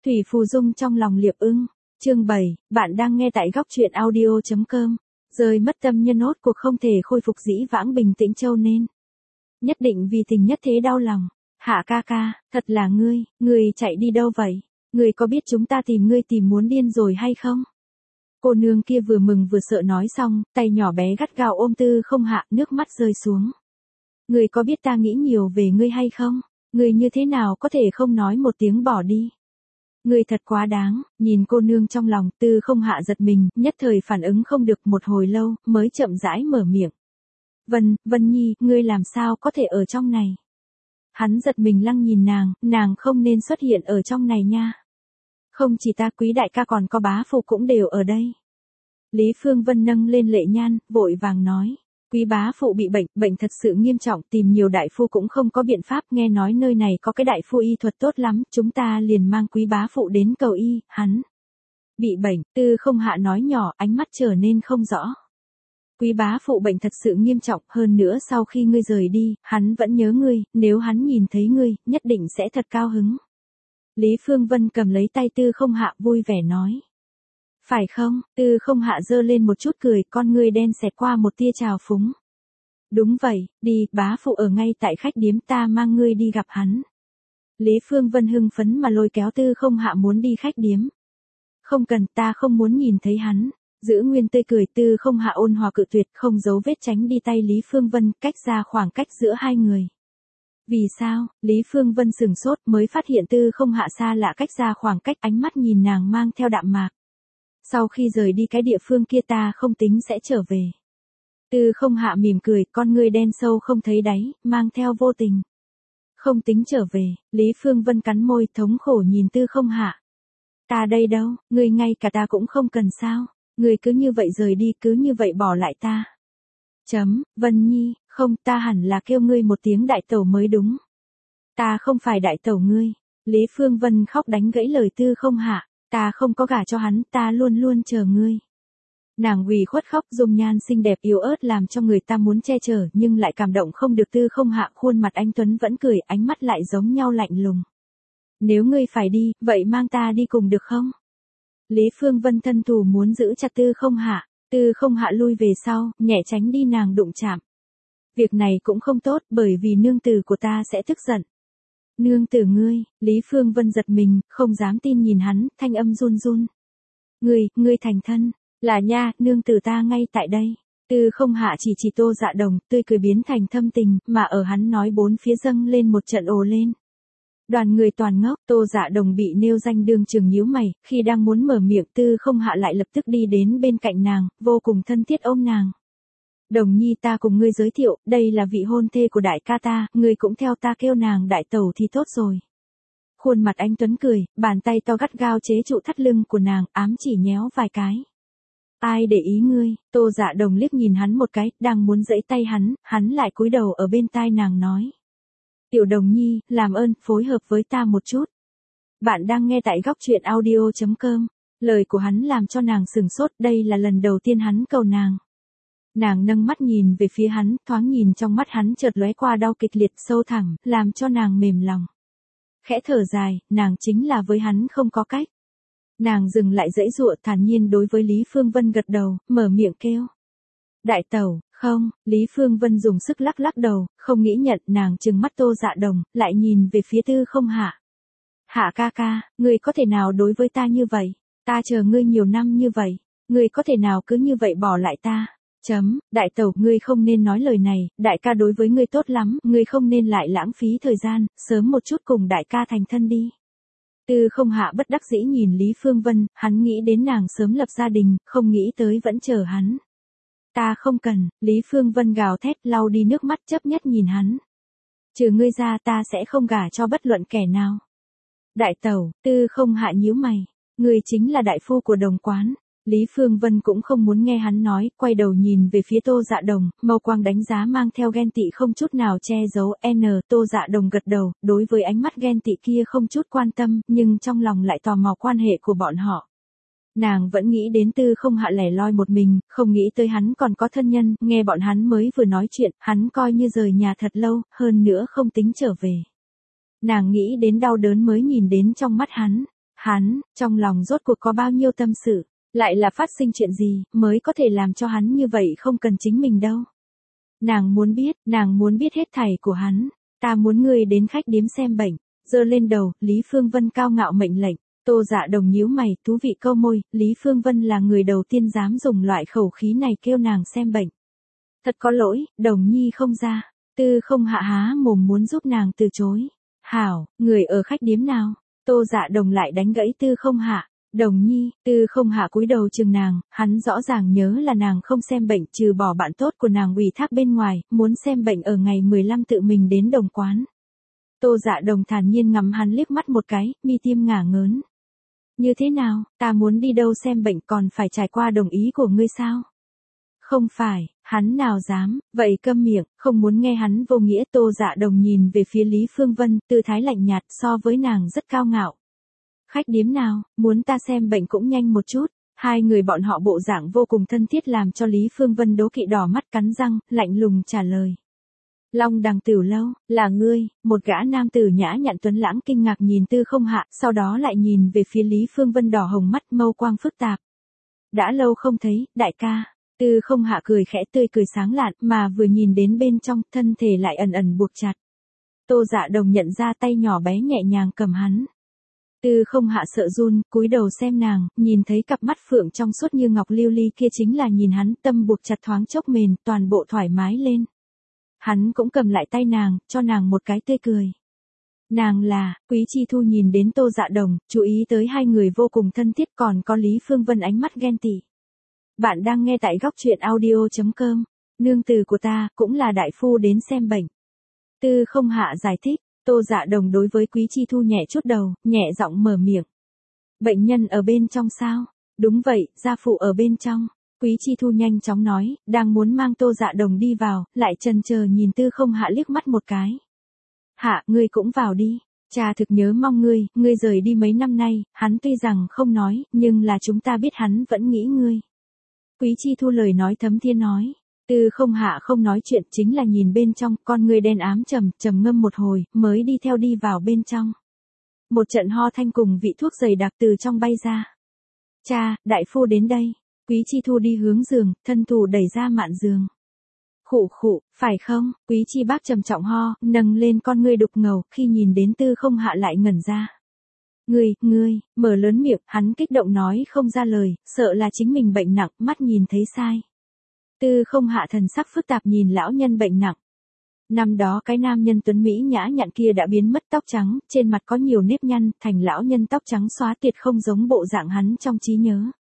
Thủy Phù Dung trong lòng Liệp Ưng. Chương 7, bạn đang nghe tại góc truyện audio.com. Rơi mất tâm nhân hốt cuộc không thể khôi phục dĩ vãng bình tĩnh châu nên. Nhất định vì tình nhất thế đau lòng. Hạ ca ca, thật là ngươi chạy đi đâu vậy? Ngươi có biết chúng ta tìm ngươi tìm muốn điên rồi hay không? Cô nương kia vừa mừng vừa sợ nói xong, tay nhỏ bé gắt gao ôm Tư Không Hạ, nước mắt rơi xuống. Ngươi có biết ta nghĩ nhiều về ngươi hay không? Ngươi như thế nào có thể không nói một tiếng bỏ đi? Ngươi thật quá đáng, nhìn cô nương trong lòng, Tư Không Hạ giật mình, nhất thời phản ứng không được, một hồi lâu, mới chậm rãi mở miệng. Vân Nhi, ngươi làm sao có thể ở trong này? Hắn giật mình lăng nhìn nàng không nên xuất hiện ở trong này nha. Không chỉ ta, Quý đại ca còn có bá phụ cũng đều ở đây. Lý Phương Vân nâng lên lệ nhan, vội vàng nói. Quý bá phụ bị bệnh thật sự nghiêm trọng, tìm nhiều đại phu cũng không có biện pháp, nghe nói nơi này có cái đại phu y thuật tốt lắm, chúng ta liền mang quý bá phụ đến cầu y, hắn bị bệnh. Tư Không Hạ nói nhỏ, ánh mắt trở nên không rõ. Quý bá phụ bệnh thật sự nghiêm trọng, hơn nữa sau khi ngươi rời đi, hắn vẫn nhớ ngươi, nếu hắn nhìn thấy ngươi, nhất định sẽ thật cao hứng. Lý Phương Vân cầm lấy tay Tư Không Hạ vui vẻ nói. Phải không? Tư Không Hạ giơ lên một chút cười, con ngươi đen xẹt qua một tia trào phúng. Đúng vậy, đi, bá phụ ở ngay tại khách điếm, ta mang ngươi đi gặp hắn. Lý Phương Vân hưng phấn mà lôi kéo Tư Không Hạ muốn đi khách điếm. Không cần, ta không muốn nhìn thấy hắn. Giữ nguyên tươi cười, Tư Không Hạ ôn hòa cự tuyệt, không giấu vết tránh đi tay Lý Phương Vân, cách ra khoảng cách giữa hai người. Vì sao? Lý Phương Vân sửng sốt, mới phát hiện Tư Không Hạ xa lạ cách ra khoảng cách, ánh mắt nhìn nàng mang theo đạm mạc. Sau khi rời đi cái địa phương kia ta không tính sẽ trở về. Tư Không Hạ mỉm cười, con ngươi đen sâu không thấy đáy, mang theo vô tình. Không tính trở về, Lý Phương Vân cắn môi, thống khổ nhìn Tư Không Hạ. Ta đây đâu, ngươi ngay cả ta cũng không cần sao, ngươi cứ như vậy rời đi, cứ như vậy bỏ lại ta. Vân Nhi, không, ta hẳn là kêu ngươi một tiếng đại tẩu mới đúng. Ta không phải đại tẩu ngươi. Lý Phương Vân khóc đánh gãy lời Tư Không Hạ. Ta không có gả cho hắn, ta luôn luôn chờ ngươi. Nàng ủy khuất khóc, dung nhan xinh đẹp yếu ớt làm cho người ta muốn che chở, nhưng lại cảm động không được. Tư Không Hạ khuôn mặt anh tuấn vẫn cười, ánh mắt lại giống nhau lạnh lùng. Nếu ngươi phải đi, vậy mang ta đi cùng được không? Lý Phương Vân thân thủ muốn giữ chặt Tư Không Hạ. Tư Không Hạ lui về sau, nhẹ tránh đi nàng đụng chạm. Việc này cũng không tốt, bởi vì nương tử của ta sẽ tức giận. Nương tử ngươi, Lý Phương Vân giật mình, không dám tin nhìn hắn, thanh âm run run. Ngươi thành thân, là nha, nương tử ta ngay tại đây. Tư Không Hạ chỉ Tô Dạ Đồng, tươi cười biến thành thâm tình, mà ở hắn nói bốn phía dâng lên một trận ồ lên. Đoàn người toàn ngốc, Tô Dạ Đồng bị nêu danh đương trường nhíu mày, khi đang muốn mở miệng Tư Không Hạ lại lập tức đi đến bên cạnh nàng, vô cùng thân thiết ôm nàng. Đồng Nhi, ta cùng ngươi giới thiệu, đây là vị hôn thê của đại ca ta, ngươi cũng theo ta kêu nàng đại tẩu thì tốt rồi. Khuôn mặt anh tuấn cười, bàn tay to gắt gao chế trụ thắt lưng của nàng, ám chỉ nhéo vài cái. Ai để ý ngươi? Tô Dạ Đồng liếc nhìn hắn một cái, đang muốn giãy tay hắn lại cúi đầu ở bên tai nàng nói. Tiểu Đồng Nhi, làm ơn, phối hợp với ta một chút. Bạn đang nghe tại góc truyện audio.com. Lời của hắn làm cho nàng sửng sốt, đây là lần đầu tiên hắn cầu nàng. Nàng nâng mắt nhìn về phía hắn, thoáng nhìn trong mắt hắn chợt lóe qua đau kịch liệt sâu thẳm, làm cho nàng mềm lòng. Khẽ thở dài, nàng chính là với hắn không có cách. Nàng dừng lại giãy giụa, thản nhiên đối với Lý Phương Vân gật đầu, mở miệng kêu. Đại tẩu, không, Lý Phương Vân dùng sức lắc đầu, không nghĩ nhận, nàng trừng mắt Tô Dạ Đồng, lại nhìn về phía Tư Không Hạ. Hạ ca ca, ngươi có thể nào đối với ta như vậy? Ta chờ ngươi nhiều năm như vậy, ngươi có thể nào cứ như vậy bỏ lại ta? Đại tẩu, ngươi không nên nói lời này, đại ca đối với ngươi tốt lắm, ngươi không nên lại lãng phí thời gian, sớm một chút cùng đại ca thành thân đi. Tư Không Hạ bất đắc dĩ nhìn Lý Phương Vân, hắn nghĩ đến nàng sớm lập gia đình, không nghĩ tới vẫn chờ hắn. Ta không cần, Lý Phương Vân gào thét, lau đi nước mắt chấp nhất nhìn hắn. Trừ ngươi ra ta sẽ không gả cho bất luận kẻ nào. Đại tẩu, Tư Không Hạ nhíu mày, ngươi chính là đại phu của Đồng quán. Lý Phương Vân cũng không muốn nghe hắn nói, quay đầu nhìn về phía Tô Dạ Đồng, mâu quang đánh giá mang theo ghen tị không chút nào che giấu. Tô Dạ Đồng gật đầu, đối với ánh mắt ghen tị kia không chút quan tâm, nhưng trong lòng lại tò mò quan hệ của bọn họ. Nàng vẫn nghĩ đến Tư Không Hạ lẻ loi một mình, không nghĩ tới hắn còn có thân nhân, nghe bọn hắn mới vừa nói chuyện, hắn coi như rời nhà thật lâu, hơn nữa không tính trở về. Nàng nghĩ đến đau đớn mới nhìn đến trong mắt hắn. Hắn, trong lòng rốt cuộc có bao nhiêu tâm sự, lại là phát sinh chuyện gì, mới có thể làm cho hắn như vậy không cần chính mình đâu. Nàng muốn biết hết thảy của hắn. Ta muốn ngươi đến khách điếm xem bệnh. Giơ lên đầu, Lý Phương Vân cao ngạo mệnh lệnh. Tô Dạ Đồng nhíu mày, thú vị câu môi, Lý Phương Vân là người đầu tiên dám dùng loại khẩu khí này kêu nàng xem bệnh. Thật có lỗi, Đồng Nhi không ra. Tư Không Hạ há mồm muốn giúp nàng từ chối. Hảo, người ở khách điếm nào? Tô Dạ Đồng lại đánh gãy Tư Không Hạ. Đồng Nhi, Tư Không Hạ cúi đầu chừng nàng, hắn rõ ràng nhớ là nàng không xem bệnh, trừ bỏ bạn tốt của nàng ủy thác bên ngoài, muốn xem bệnh ở ngày 15 tự mình đến đồng quán. Tô Dạ Đồng thản nhiên ngắm hắn liếc mắt một cái, mi tiêm ngả ngớn. Như thế nào, ta muốn đi đâu xem bệnh còn phải trải qua đồng ý của ngươi sao? Không phải, hắn nào dám, vậy câm miệng, không muốn nghe hắn vô nghĩa. Tô Dạ Đồng nhìn về phía Lý Phương Vân, tư thái lạnh nhạt so với nàng rất cao ngạo. Khách điếm nào, muốn ta xem bệnh cũng nhanh một chút. Hai người bọn họ bộ dạng vô cùng thân thiết làm cho Lý Phương Vân đố kỵ đỏ mắt cắn răng, lạnh lùng trả lời. Long Đằng Tiểu Lâu, là ngươi? Một gã nam tử nhã nhặn tuấn lãng kinh ngạc nhìn Tư Không Hạ, sau đó lại nhìn về phía Lý Phương Vân đỏ hồng mắt mâu quang phức tạp. Đã lâu không thấy, đại ca. Tư Không Hạ cười khẽ tươi cười sáng lạn, mà vừa nhìn đến bên trong, thân thể lại ẩn ẩn buộc chặt. Tô Dạ Đồng nhận ra tay nhỏ bé nhẹ nhàng cầm hắn. Tư Không Hạ sợ run, cúi đầu xem nàng, nhìn thấy cặp mắt phượng trong suốt như ngọc lưu ly kia chính là nhìn hắn, tâm buộc chặt thoáng chốc mềm, toàn bộ thoải mái lên. Hắn cũng cầm lại tay nàng, cho nàng một cái tươi cười. Nàng là, Quý Chi Thu nhìn đến Tô Dạ Đồng, chú ý tới hai người vô cùng thân thiết, còn có Lý Phương Vân ánh mắt ghen tị. Bạn đang nghe tại góc truyện audio.com, nương tử của ta, cũng là đại phu đến xem bệnh. Tư Không Hạ giải thích. Tô Dạ Đồng đối với Quý Chi Thu nhẹ chút đầu, nhẹ giọng mở miệng. Bệnh nhân ở bên trong sao? Đúng vậy, gia phụ ở bên trong. Quý Chi Thu nhanh chóng nói, đang muốn mang Tô Dạ Đồng đi vào, lại chần chờ nhìn Tư Không Hạ liếc mắt một cái. Hạ, ngươi cũng vào đi. Cha thực nhớ mong ngươi rời đi mấy năm nay, hắn tuy rằng không nói, nhưng là chúng ta biết hắn vẫn nghĩ ngươi. Quý Chi Thu lời nói thấm thiên nói. Tư Không Hạ không nói chuyện, chính là nhìn bên trong, con người đen ám trầm ngâm một hồi, mới đi theo đi vào bên trong. Một trận ho thanh cùng vị thuốc dày đặc từ trong bay ra. Cha, đại phu đến đây. Quý Chi Thu đi hướng giường, thân thủ đẩy ra mạn giường. Khụ khụ, phải không? Quý Chi Bác trầm trọng ho, nâng lên con ngươi đục ngầu, khi nhìn đến Tư Không Hạ lại ngẩn ra. Ngươi, mở lớn miệng, hắn kích động nói không ra lời, sợ là chính mình bệnh nặng, mắt nhìn thấy sai. Tư Không Hạ thần sắc phức tạp nhìn lão nhân bệnh nặng. Năm đó cái nam nhân tuấn Mỹ nhã nhặn kia đã biến mất tóc trắng, trên mặt có nhiều nếp nhăn, thành lão nhân tóc trắng xóa tiệt không giống bộ dạng hắn trong trí nhớ.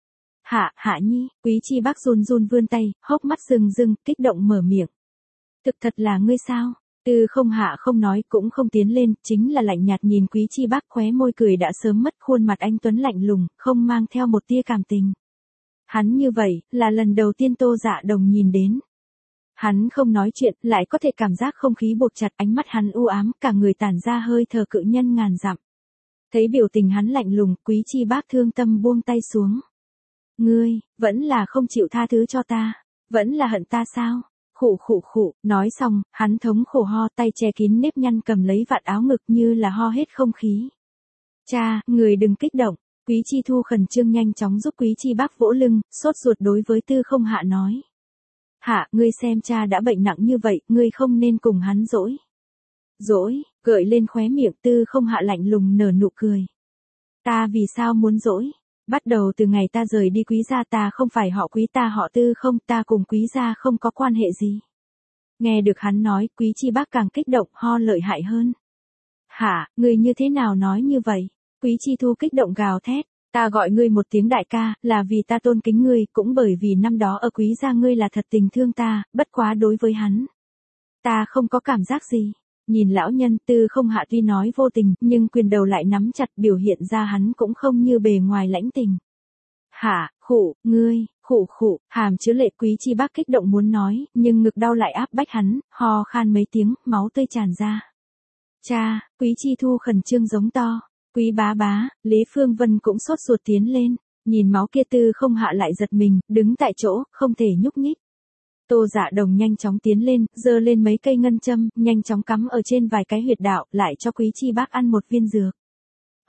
Hạ Nhi, Quý Chi Bác run run vươn tay, hốc mắt rưng rưng, kích động mở miệng. Thực thật là ngươi sao? Tư Không Hạ không nói cũng không tiến lên, chính là lạnh nhạt nhìn Quý Chi Bác, khóe môi cười đã sớm mất, khuôn mặt anh tuấn lạnh lùng, không mang theo một tia cảm tình. Hắn như vậy, là lần đầu tiên Tô Dạ Đồng nhìn đến. Hắn không nói chuyện, lại có thể cảm giác không khí buộc chặt, ánh mắt hắn u ám, cả người tản ra hơi thở cự nhân ngàn dặm. Thấy biểu tình hắn lạnh lùng, Quý Chi Bác thương tâm buông tay xuống. Ngươi, vẫn là không chịu tha thứ cho ta, vẫn là hận ta sao? Khụ, nói xong, hắn thống khổ ho, tay che kín nếp nhăn cầm lấy vạt áo ngực như là ho hết không khí. Cha, người đừng kích động. Quý Chi Thu khẩn trương nhanh chóng giúp Quý Chi Bác vỗ lưng, sốt ruột đối với Tư Không Hạ nói. Hạ, ngươi xem cha đã bệnh nặng như vậy, ngươi không nên cùng hắn dỗi. Dỗi, gợi lên khóe miệng. Tư Không Hạ lạnh lùng nở nụ cười. Ta vì sao muốn dỗi? Bắt đầu từ ngày ta rời đi Quý gia, ta không phải họ Quý, ta họ Tư không, ta cùng Quý gia không có quan hệ gì. Nghe được hắn nói, Quý Chi Bác càng kích động, ho lợi hại hơn. Hả, ngươi như thế nào nói như vậy? Quý Chi Thu kích động gào thét. Ta gọi ngươi một tiếng đại ca, là vì ta tôn kính ngươi, cũng bởi vì năm đó ở Quý gia ngươi là thật tình thương ta, bất quá đối với hắn. Ta không có cảm giác gì. Nhìn lão nhân. Tư Không Hạ tuy nói vô tình, nhưng quyền đầu lại nắm chặt, biểu hiện ra hắn cũng không như bề ngoài lãnh tình. Hả, ngươi, hàm chứa lệ. Quý Chi Bác kích động muốn nói, nhưng ngực đau lại áp bách hắn, ho khan mấy tiếng, máu tươi tràn ra. Cha, Quý Chi Thu khẩn trương giống to. Quý bá, Lý Phương Vân cũng sốt ruột tiến lên, nhìn máu kia. Tư Không Hạ lại giật mình, đứng tại chỗ, không thể nhúc nhích. Tô Dạ Đồng nhanh chóng tiến lên, giơ lên mấy cây ngân châm, nhanh chóng cắm ở trên vài cái huyệt đạo, lại cho Quý Chi Bác ăn một viên dược.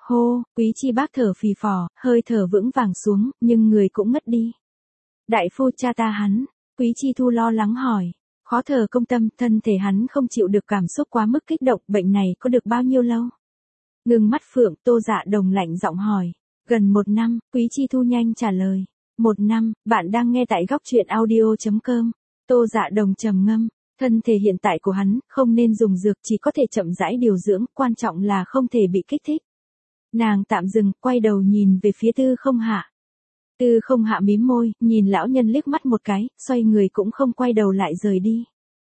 Hô, Quý Chi Bác thở phì phò, hơi thở vững vàng xuống, nhưng người cũng ngất đi. Đại phu cha ta hắn, Quý Chi Thu lo lắng hỏi. Khó thở công tâm, thân thể hắn không chịu được cảm xúc quá mức kích động, bệnh này có được bao nhiêu lâu? Ngừng mắt Phượng, Tô Dạ Đồng lạnh giọng hỏi. Gần 1 năm, Quý Chi Thu nhanh trả lời. 1 năm, bạn đang nghe tại góc truyện audio.com. Tô Dạ Đồng trầm ngâm. Thân thể hiện tại của hắn, không nên dùng dược, chỉ có thể chậm rãi điều dưỡng, quan trọng là không thể bị kích thích. Nàng tạm dừng, quay đầu nhìn về phía Tư Không Hạ. Tư Không Hạ mím môi, nhìn lão nhân liếc mắt một cái, xoay người cũng không quay đầu lại rời đi.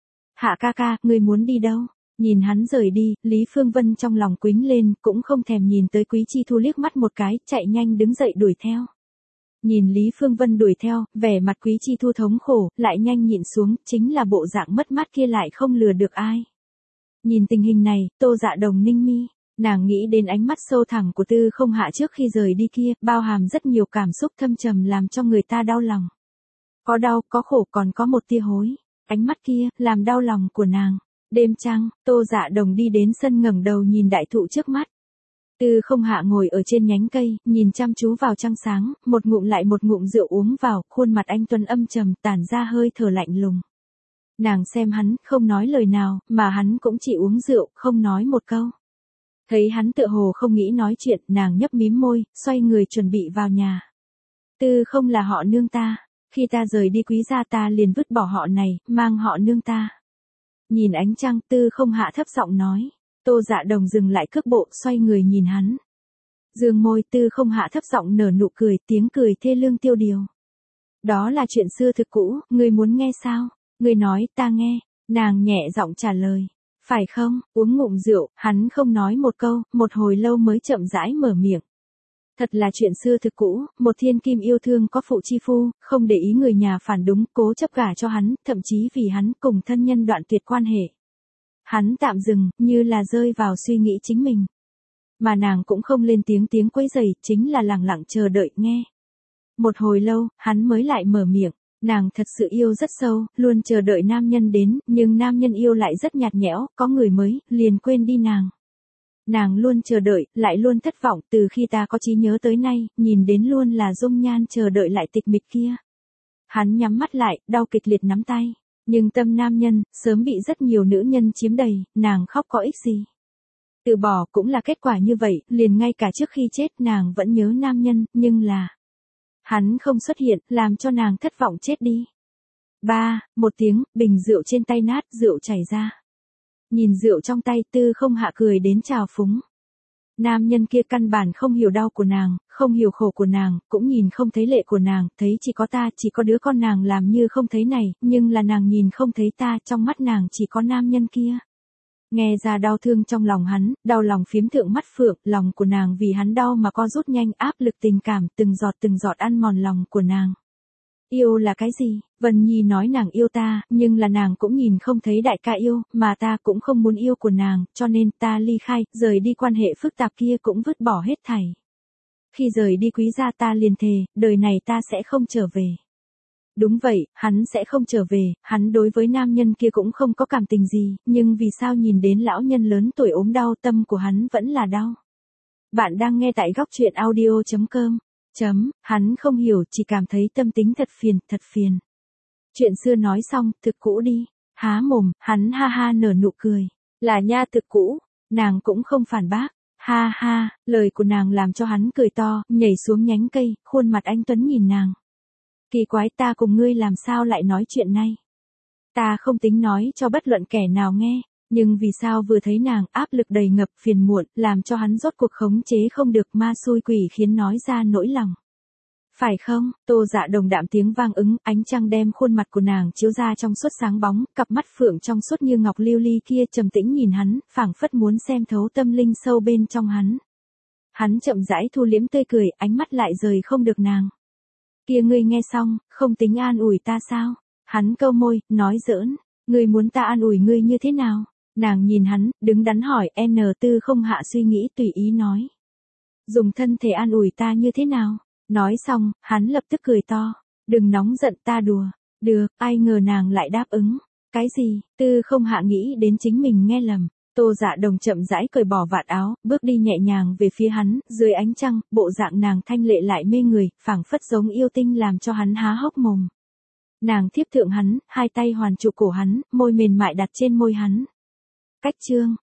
Hạ ca ca, ngươi muốn đi đâu? Nhìn hắn rời đi, Lý Phương Vân trong lòng quính lên, cũng không thèm nhìn tới Quý Chi Thu liếc mắt một cái, chạy nhanh đứng dậy đuổi theo. Nhìn Lý Phương Vân đuổi theo, vẻ mặt Quý Chi Thu thống khổ, lại nhanh nhịn xuống, chính là bộ dạng mất mát kia lại không lừa được ai. Nhìn tình hình này, Tô Dạ Đồng ninh mi, nàng nghĩ đến ánh mắt sâu thẳm của Tư Không Hạ trước khi rời đi kia, bao hàm rất nhiều cảm xúc thâm trầm làm cho người ta đau lòng. Có đau, có khổ, còn có một tia hối. Ánh mắt kia, làm đau lòng của nàng. Đêm trăng, Tô Dạ Đồng đi đến sân ngẩng đầu nhìn đại thụ trước mắt. Tư Không Hạ ngồi ở trên nhánh cây, nhìn chăm chú vào trăng sáng, một ngụm lại một ngụm rượu uống vào, khuôn mặt anh tuấn âm trầm, tản ra hơi thở lạnh lùng. Nàng xem hắn, không nói lời nào, mà hắn cũng chỉ uống rượu, không nói một câu. Thấy hắn tựa hồ không nghĩ nói chuyện, nàng nhấp mím môi, xoay người chuẩn bị vào nhà. Tư không là họ nương ta, khi ta rời đi Quý gia ta liền vứt bỏ họ này, mang họ nương ta. Nhìn ánh trăng, Tư Không Hạ thấp giọng nói. Tô Dạ Đồng dừng lại cước bộ, xoay người nhìn hắn. Dương môi, Tư Không Hạ thấp giọng nở nụ cười, tiếng cười thê lương tiêu điều. Đó là chuyện xưa thực cũ, ngươi muốn nghe sao? Ngươi nói, ta nghe. Nàng nhẹ giọng trả lời. Phải không? Uống ngụm rượu, hắn không nói một câu, một hồi lâu mới chậm rãi mở miệng. Thật là chuyện xưa thực cũ, một thiên kim yêu thương có phụ chi phu, không để ý người nhà phản đúng, cố chấp gả cho hắn, thậm chí vì hắn cùng thân nhân đoạn tuyệt quan hệ. Hắn tạm dừng, như là rơi vào suy nghĩ chính mình. Mà nàng cũng không lên tiếng quấy rầy, chính là lặng lặng chờ đợi nghe. Một hồi lâu, hắn mới lại mở miệng. Nàng thật sự yêu rất sâu, luôn chờ đợi nam nhân đến, nhưng nam nhân yêu lại rất nhạt nhẽo, có người mới, liền quên đi nàng. Nàng luôn chờ đợi, lại luôn thất vọng, từ khi ta có trí nhớ tới nay, nhìn đến luôn là dung nhan chờ đợi lại tịch mịch kia. Hắn nhắm mắt lại, đau kịch liệt nắm tay. Nhưng tâm nam nhân, sớm bị rất nhiều nữ nhân chiếm đầy, nàng khóc có ích gì. Từ bỏ cũng là kết quả như vậy, liền ngay cả trước khi chết nàng vẫn nhớ nam nhân, nhưng là... Hắn không xuất hiện, làm cho nàng thất vọng chết đi. Một tiếng, bình rượu trên tay nát, rượu chảy ra. Nhìn rượu trong tay, Tư Không Hạ cười đến trào phúng. Nam nhân kia căn bản không hiểu đau của nàng, không hiểu khổ của nàng, cũng nhìn không thấy lệ của nàng, thấy chỉ có ta, chỉ có đứa con nàng làm như không thấy này, nhưng là nàng nhìn không thấy ta, trong mắt nàng chỉ có nam nhân kia. Nghe ra đau thương trong lòng hắn, đau lòng phiếm thượng mắt Phượng, lòng của nàng vì hắn đau mà co rút nhanh, áp lực tình cảm, từng giọt ăn mòn lòng của nàng. Yêu là cái gì? Vân Nhi nói nàng yêu ta, nhưng là nàng cũng nhìn không thấy đại ca yêu, mà ta cũng không muốn yêu của nàng, cho nên ta ly khai, rời đi quan hệ phức tạp kia cũng vứt bỏ hết thảy. Khi rời đi Quý gia ta liền thề, đời này ta sẽ không trở về. Đúng vậy, hắn sẽ không trở về, hắn đối với nam nhân kia cũng không có cảm tình gì, nhưng vì sao nhìn đến lão nhân lớn tuổi ốm đau, tâm của hắn vẫn là đau. Bạn đang nghe tại góc truyện audio.com. Hắn không hiểu, chỉ cảm thấy tâm tính thật phiền. Chuyện xưa nói xong, thực cũ đi. Há mồm, hắn ha ha nở nụ cười. Là nha thực cũ, nàng cũng không phản bác. Ha ha, lời của nàng làm cho hắn cười to, nhảy xuống nhánh cây, khuôn mặt anh tuấn nhìn nàng. Kỳ quái, ta cùng ngươi làm sao lại nói chuyện này? Ta không tính nói cho bất luận kẻ nào nghe, nhưng vì sao vừa thấy nàng áp lực đầy ngập phiền muộn, làm cho hắn rốt cuộc khống chế không được, ma xui quỷ khiến nói ra nỗi lòng. Phải không? Tô Dạ Đồng đạm tiếng vang ứng, ánh trăng đem khuôn mặt của nàng chiếu ra trong suốt sáng bóng, cặp mắt phượng trong suốt như ngọc lưu ly kia trầm tĩnh nhìn hắn, phảng phất muốn xem thấu tâm linh sâu bên trong hắn. Hắn chậm rãi thu liễm tươi cười, ánh mắt lại rời không được nàng. Kia ngươi nghe xong, không tính an ủi ta sao? Hắn câu môi, nói giỡn, ngươi muốn ta an ủi ngươi như thế nào? Nàng nhìn hắn, đứng đắn hỏi, Tư Không Hạ suy nghĩ tùy ý nói. Dùng thân thể an ủi ta như thế nào? Nói xong, hắn lập tức cười to. Đừng nóng giận, ta đùa. Được, ai ngờ nàng lại đáp ứng. Cái gì? Tư Không Hạ nghĩ đến chính mình nghe lầm. Tô Dạ Đồng chậm rãi cởi bỏ vạt áo, bước đi nhẹ nhàng về phía hắn, dưới ánh trăng, bộ dạng nàng thanh lệ lại mê người, phảng phất giống yêu tinh làm cho hắn há hốc mồm. Nàng thiếp thượng hắn, hai tay hoàn trụ cổ hắn, môi mềm mại đặt trên môi hắn. Cách chương